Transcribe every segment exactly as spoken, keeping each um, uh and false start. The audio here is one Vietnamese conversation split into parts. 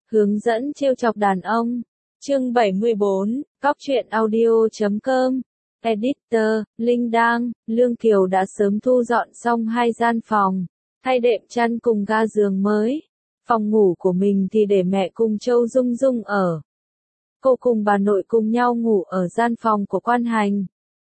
Hướng dẫn trêu chọc đàn ông. Chương bảy mươi bốn, Cóc truyện audio chấm com. Editor, Linh Đang, Lương Kiều đã sớm thu dọn xong hai gian phòng, thay đệm chăn cùng ga giường mới. Phòng ngủ của mình thì để mẹ cùng Châu Dung Dung ở. Cô cùng bà nội cùng nhau ngủ ở gian phòng của Quan Hành.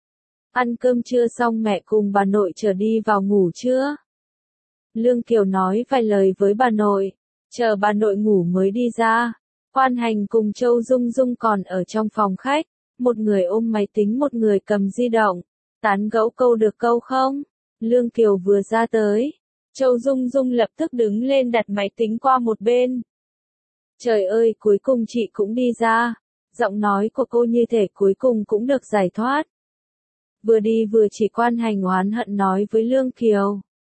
Ăn cơm trưa xong mẹ cùng bà nội trở đi vào ngủ trưa. Lương Kiều nói vài lời với bà nội, chờ bà nội ngủ mới đi ra. Quan Hành cùng Châu Dung Dung còn ở trong phòng khách, một người ôm máy tính một người cầm di động, tán gẫu câu được câu không. Lương Kiều vừa ra tới, Châu Dung Dung lập tức đứng lên đặt máy tính qua một bên. Trời ơi, cuối cùng chị cũng đi ra. Giọng nói của cô như thể cuối cùng cũng được giải thoát. Vừa đi vừa chỉ Quan Hành oán hận nói với Lương Kiều.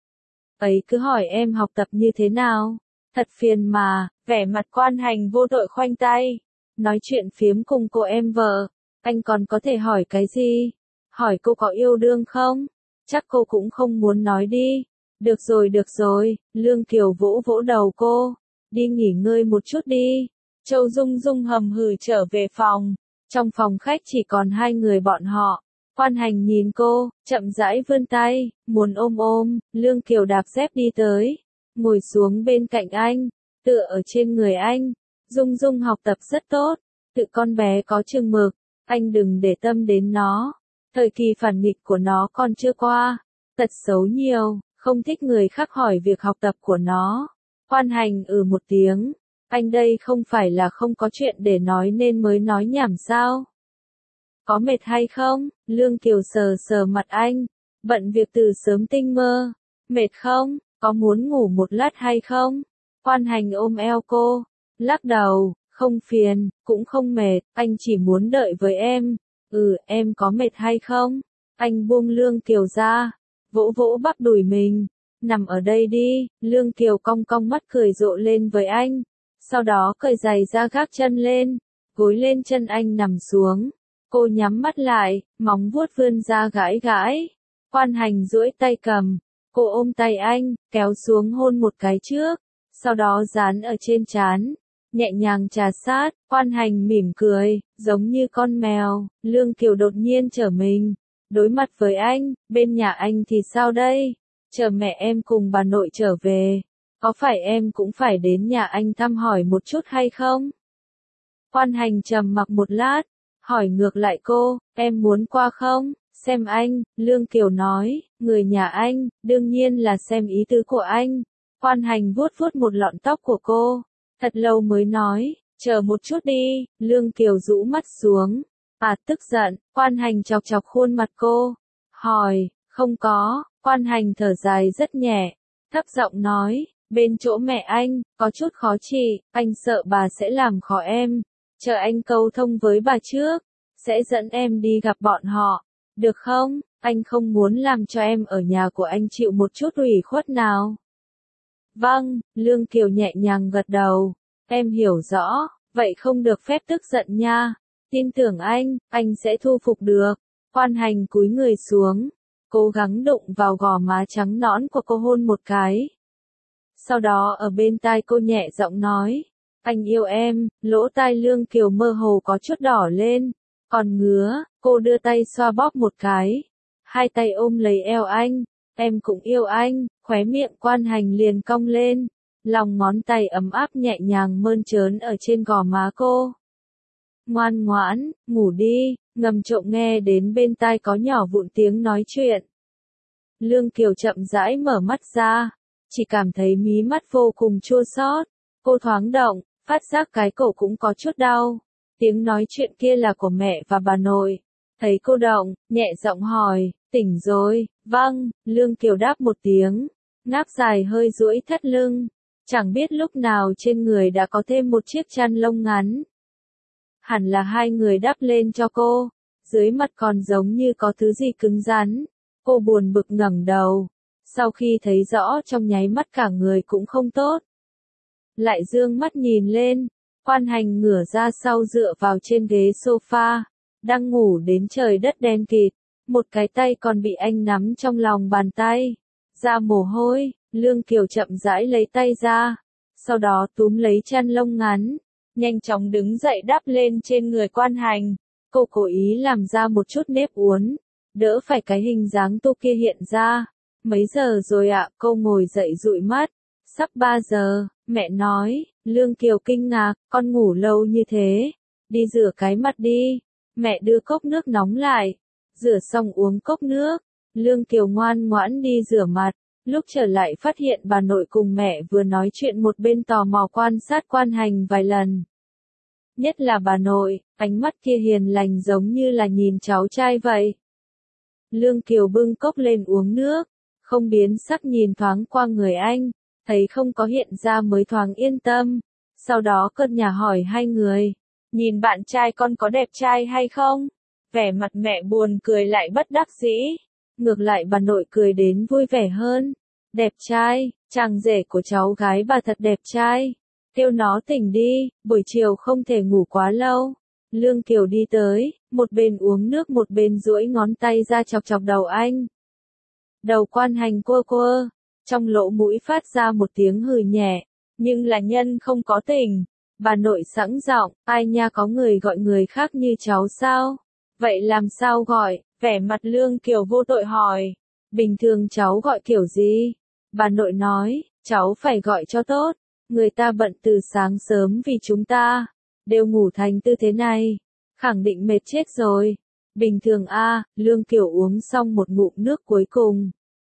Ấy cứ hỏi em học tập như thế nào? Thật phiền mà, vẻ mặt Quan Hành vô tội khoanh tay. Nói chuyện phiếm cùng cô em vợ, anh còn có thể hỏi cái gì? Hỏi cô có yêu đương không? Chắc cô cũng không muốn nói đi. Được rồi được rồi, Lương Kiều vỗ vỗ đầu cô. Đi nghỉ ngơi một chút đi. Châu Dung Dung hầm hừ trở về phòng. Trong phòng khách chỉ còn hai người bọn họ. Quan Hành nhìn cô, chậm rãi vươn tay, muốn ôm ôm. Lương Kiều đạp dép đi tới, ngồi xuống bên cạnh anh, tựa ở trên người anh. Dung Dung học tập rất tốt, tự con bé có chừng mực, anh đừng để tâm đến nó. Thời kỳ phản nghịch của nó còn chưa qua, tật xấu nhiều, không thích người khác hỏi việc học tập của nó. Quan Hành ừ một tiếng, anh đây không phải là không có chuyện để nói nên mới nói nhảm sao? Có mệt hay không? Lương Kiều sờ sờ mặt anh, bận việc từ sớm tinh mơ. Mệt không? Có muốn ngủ một lát hay không? Quan Hành ôm eo cô, lắc đầu, không phiền, cũng không mệt, anh chỉ muốn đợi với em. Ừ, em có mệt hay không? Anh buông Lương Kiều ra, vỗ vỗ bắp đùi mình, nằm ở đây đi. Lương Kiều cong cong mắt cười rộ lên với anh, sau đó cởi giày ra gác chân lên, gối lên chân anh nằm xuống. Cô nhắm mắt lại, móng vuốt vươn ra gãi gãi. Quan Hành duỗi tay cầm, cô ôm tay anh, kéo xuống hôn một cái trước, sau đó dán ở trên trán, nhẹ nhàng trà sát. Quan Hành mỉm cười, giống như con mèo. Lương Kiều đột nhiên trở mình, đối mặt với anh. Bên nhà anh thì sao đây? Chờ mẹ em cùng bà nội trở về, có phải em cũng phải đến nhà anh thăm hỏi một chút hay không? Quan Hành trầm mặc một lát, hỏi ngược lại cô, em muốn qua không? Xem anh. Lương Kiều nói, người nhà anh, đương nhiên là xem ý tứ của anh. Quan Hành vuốt vuốt một lọn tóc của cô, thật lâu mới nói, chờ một chút đi. Lương Kiều rũ mắt xuống, à tức giận. Quan Hành chọc chọc khuôn mặt cô, hỏi, không có. Quan Hành thở dài rất nhẹ, thấp giọng nói, bên chỗ mẹ anh, có chút khó trị, anh sợ bà sẽ làm khó em. Chờ anh câu thông với bà trước, sẽ dẫn em đi gặp bọn họ, được không? Anh không muốn làm cho em ở nhà của anh chịu một chút ủy khuất nào. Vâng, Lương Kiều nhẹ nhàng gật đầu, em hiểu rõ, vậy không được phép tức giận nha. Tin tưởng anh, anh sẽ thu phục được. Quan Hành cúi người xuống, cố gắng đụng vào gò má trắng nõn của cô hôn một cái. Sau đó ở bên tai cô nhẹ giọng nói, anh yêu em. Lỗ tai Lương Kiều mơ hồ có chút đỏ lên, còn ngứa. Cô đưa tay xoa bóp một cái, hai tay ôm lấy eo anh, em cũng yêu anh. Khóe miệng Quan Hành liền cong lên, lòng ngón tay ấm áp nhẹ nhàng mơn trớn ở trên gò má cô. Ngoan ngoãn, ngủ đi. Ngầm trộm nghe đến bên tai có nhỏ vụn tiếng nói chuyện. Lương Kiều chậm rãi mở mắt ra, chỉ cảm thấy mí mắt vô cùng chua xót. Cô thoáng động, phát giác cái cổ cũng có chút đau. Tiếng nói chuyện kia là của mẹ và bà nội. Thấy cô động, nhẹ giọng hỏi, tỉnh rồi? Vâng. Lương Kiều đáp một tiếng, ngáp dài hơi duỗi thắt lưng. Chẳng biết lúc nào trên người đã có thêm một chiếc chăn lông ngắn. Hẳn là hai người đắp lên cho cô. Dưới mặt còn giống như có thứ gì cứng rắn. Cô buồn bực ngẩng đầu. Sau khi thấy rõ trong nháy mắt cả người cũng không tốt, lại dương mắt nhìn lên. Quan Hành ngửa ra sau dựa vào trên ghế sofa, đang ngủ đến trời đất đen kịt. Một cái tay còn bị anh nắm trong lòng bàn tay, ra mồ hôi. Lương Kiều chậm rãi lấy tay ra, sau đó túm lấy chăn lông ngắn, nhanh chóng đứng dậy đắp lên trên người Quan Hành. Cô cố ý làm ra một chút nếp uốn, đỡ phải cái hình dáng tu kia hiện ra. Mấy giờ rồi ạ? Cô ngồi dậy dụi mắt. Sắp ba giờ, mẹ nói. Lương Kiều kinh ngạc, con ngủ lâu như thế. Đi rửa cái mặt đi. Mẹ đưa cốc nước nóng lại. Rửa xong uống cốc nước. Lương Kiều ngoan ngoãn đi rửa mặt. Lúc trở lại phát hiện bà nội cùng mẹ vừa nói chuyện một bên tò mò quan sát Quan Hành vài lần. Nhất là bà nội, ánh mắt kia hiền lành giống như là nhìn cháu trai vậy. Lương Kiều bưng cốc lên uống nước, không biến sắc nhìn thoáng qua người anh, thấy không có hiện ra mới thoáng yên tâm. Sau đó cất nhà hỏi hai người, nhìn bạn trai con có đẹp trai hay không? Vẻ mặt mẹ buồn cười lại bất đắc dĩ. Ngược lại bà nội cười đến vui vẻ hơn. Đẹp trai, chàng rể của cháu gái bà thật đẹp trai. Kêu nó tỉnh đi, buổi chiều không thể ngủ quá lâu. Lương Kiều đi tới, một bên uống nước một bên duỗi ngón tay ra chọc chọc đầu anh. Đầu Quan Hành quơ quơ, trong lỗ mũi phát ra một tiếng hừ nhẹ, nhưng là nhân không có tỉnh. Bà nội sẵn giọng, ai nha, có người gọi người khác như cháu sao? Vậy làm sao gọi? Vẻ mặt Lương Kiều vô tội hỏi. Bình thường cháu gọi kiểu gì? Bà nội nói, cháu phải gọi cho tốt. Người ta bận từ sáng sớm vì chúng ta. Đều ngủ thành tư thế này. Khẳng định mệt chết rồi. Bình thường a. À, Lương Kiều uống xong một ngụm nước cuối cùng.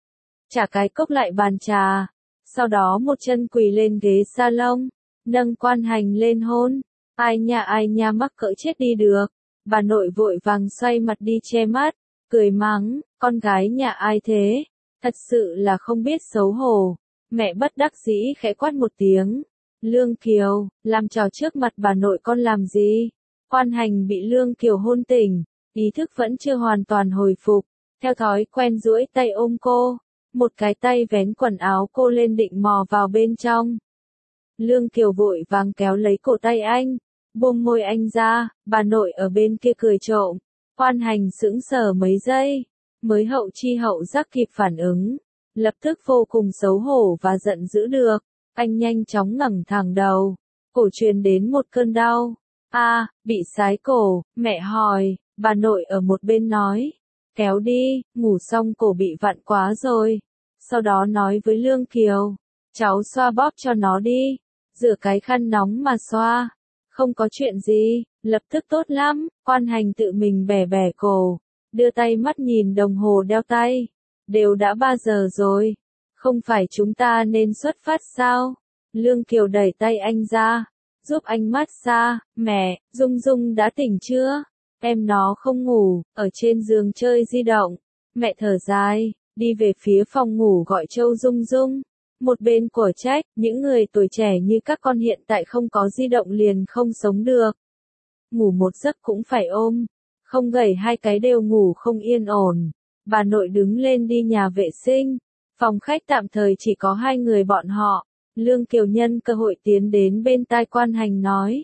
Trả cái cốc lại bàn trà. Sau đó một chân quỳ lên ghế salon. Nâng Quan Hành lên hôn. Ai nha ai nha, mắc cỡ chết đi được. Bà nội vội vàng xoay mặt đi che mắt. Cười mắng, con gái nhà ai thế? Thật sự là không biết xấu hổ. Mẹ bất đắc dĩ khẽ quát một tiếng. Lương Kiều, làm trò trước mặt bà nội con làm gì? Quan Hành bị Lương Kiều hôn tỉnh, ý thức vẫn chưa hoàn toàn hồi phục. Theo thói quen duỗi tay ôm cô, một cái tay vén quần áo cô lên định mò vào bên trong. Lương Kiều vội vàng kéo lấy cổ tay anh, buông môi anh ra, bà nội ở bên kia cười trộm. Quan Hành sững sờ mấy giây, mới hậu chi hậu giác kịp phản ứng, lập tức vô cùng xấu hổ và giận dữ được. Anh nhanh chóng ngẩng thẳng đầu, cổ truyền đến một cơn đau. A, bị sái cổ, mẹ hỏi, bà nội ở một bên nói, kéo đi, ngủ xong cổ bị vặn quá rồi. Sau đó nói với Lương Kiều, cháu xoa bóp cho nó đi, rửa cái khăn nóng mà xoa. Không có chuyện gì, lập tức tốt lắm. Quan Hành tự mình bẻ bẻ cổ, đưa tay mắt nhìn đồng hồ đeo tay. Đều đã ba giờ rồi, không phải chúng ta nên xuất phát sao? Lương Kiều đẩy tay anh ra, giúp anh mát xa. Mẹ, Dung Dung đã tỉnh chưa? Em nó không ngủ, ở trên giường chơi di động. Mẹ thở dài, đi về phía phòng ngủ gọi Châu Dung Dung. Một bên của trách, những người tuổi trẻ như các con hiện tại không có di động liền không sống được. Ngủ một giấc cũng phải ôm, không gầy hai cái đều ngủ không yên ổn. Bà nội đứng lên đi nhà vệ sinh, phòng khách tạm thời chỉ có hai người bọn họ. Lương Kiều nhân cơ hội tiến đến bên tai Quan Hành nói.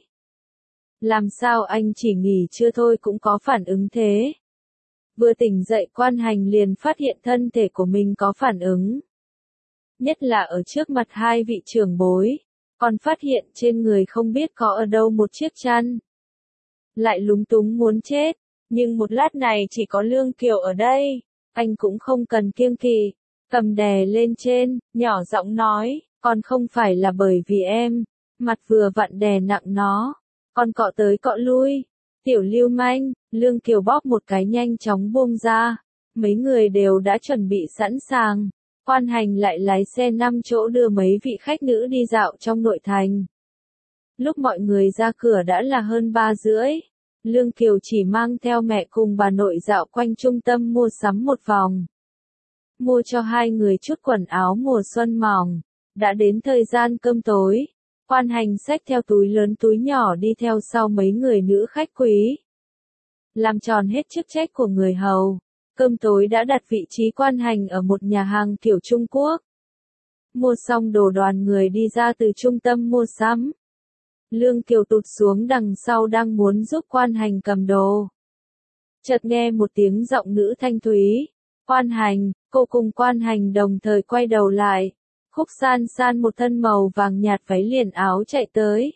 Làm sao anh chỉ nghỉ trưa thôi cũng có phản ứng thế? Vừa tỉnh dậy Quan Hành liền phát hiện thân thể của mình có phản ứng. Nhất là ở trước mặt hai vị trưởng bối, còn phát hiện trên người không biết có ở đâu một chiếc chăn. Lại lúng túng muốn chết, nhưng một lát này chỉ có Lương Kiều ở đây, anh cũng không cần kiêng kỵ, cầm đè lên trên, nhỏ giọng nói, còn không phải là bởi vì em, mặt vừa vặn đè nặng nó, còn cọ tới cọ lui, tiểu lưu manh. Lương Kiều bóp một cái nhanh chóng buông ra, mấy người đều đã chuẩn bị sẵn sàng. Quan Hành lại lái xe năm chỗ đưa mấy vị khách nữ đi dạo trong nội thành. Lúc mọi người ra cửa đã là hơn ba rưỡi. Lương Kiều chỉ mang theo mẹ cùng bà nội dạo quanh trung tâm mua sắm một vòng. Mua cho hai người chút quần áo mùa xuân mỏng. Đã đến thời gian cơm tối. Quan Hành xách theo túi lớn túi nhỏ đi theo sau mấy người nữ khách quý. Làm tròn hết chức trách của người hầu. Cơm tối đã đặt vị trí Quan Hành ở một nhà hàng kiểu Trung Quốc. Mua xong đồ đoàn người đi ra từ trung tâm mua sắm. Lương Kiều tụt xuống đằng sau đang muốn giúp Quan Hành cầm đồ. Chợt nghe một tiếng giọng nữ thanh thúy. Quan Hành, cô cùng Quan Hành đồng thời quay đầu lại. Khúc San San một thân màu vàng nhạt váy liền áo chạy tới.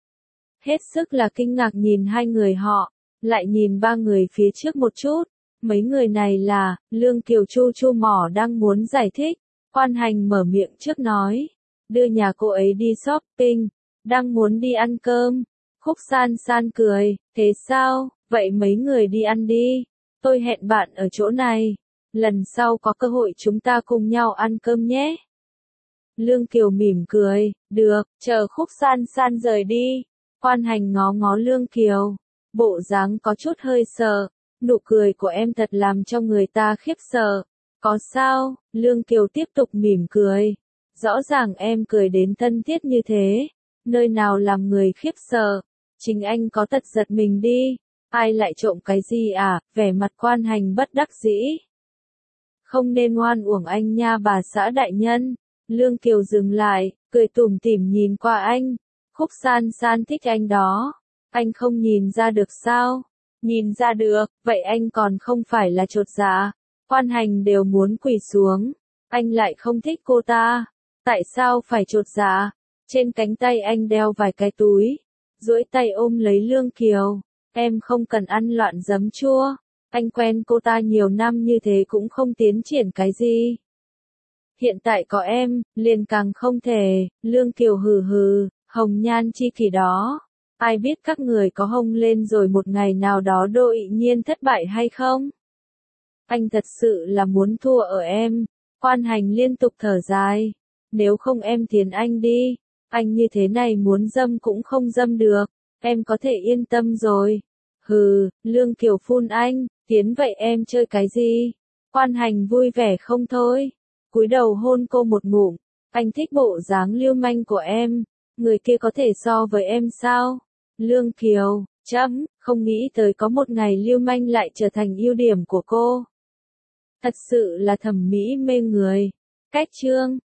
Hết sức là kinh ngạc nhìn hai người họ, lại nhìn ba người phía trước một chút. Mấy người này là, Lương Kiều chu chu mỏ đang muốn giải thích. Quan Hành mở miệng trước nói. Đưa nhà cô ấy đi shopping, đang muốn đi ăn cơm. Khúc San San cười, thế sao, vậy mấy người đi ăn đi. Tôi hẹn bạn ở chỗ này. Lần sau có cơ hội chúng ta cùng nhau ăn cơm nhé. Lương Kiều mỉm cười, được, chờ Khúc San San rời đi. Quan Hành ngó ngó Lương Kiều, bộ dáng có chút hơi sợ, nụ cười của em thật làm cho người ta khiếp sợ. Có sao? Lương Kiều tiếp tục mỉm cười. Rõ ràng em cười đến thân thiết như thế, nơi nào làm người khiếp sợ, chính anh có tật giật mình đi. Ai lại trộm cái gì à? Vẻ mặt Quan Hành bất đắc dĩ. Không nên oan uổng anh nha bà xã đại nhân. Lương Kiều dừng lại, cười tủm tỉm nhìn qua anh. Khúc San San thích anh đó. Anh không nhìn ra được sao? Nhìn ra được, vậy anh còn không phải là chột dạ. Quan Hành đều muốn quỳ xuống. Anh lại không thích cô ta. Tại sao phải chột dạ? Trên cánh tay anh đeo vài cái túi. Duỗi tay ôm lấy Lương Kiều. Em không cần ăn loạn giấm chua. Anh quen cô ta nhiều năm như thế cũng không tiến triển cái gì. Hiện tại có em, liền càng không thể. Lương Kiều hừ hừ, hồng nhan chi kỷ đó. Ai biết các người có hông lên rồi một ngày nào đó Đỗ ị nhiên thất bại hay không? Anh thật sự là muốn thua ở em. Quan Hành liên tục thở dài. Nếu không em thiến anh đi. Anh như thế này muốn dâm cũng không dâm được. Em có thể yên tâm rồi. Hừ, Lương Kiều phun anh. Tiến vậy em chơi cái gì? Quan Hành vui vẻ không thôi. Cúi đầu hôn cô một ngụm. Anh thích bộ dáng lưu manh của em. Người kia có thể so với em sao? Lương Kiều, chấm, không nghĩ tới có một ngày lưu manh lại trở thành ưu điểm của cô. Thật sự là thẩm mỹ mê người. Cách chương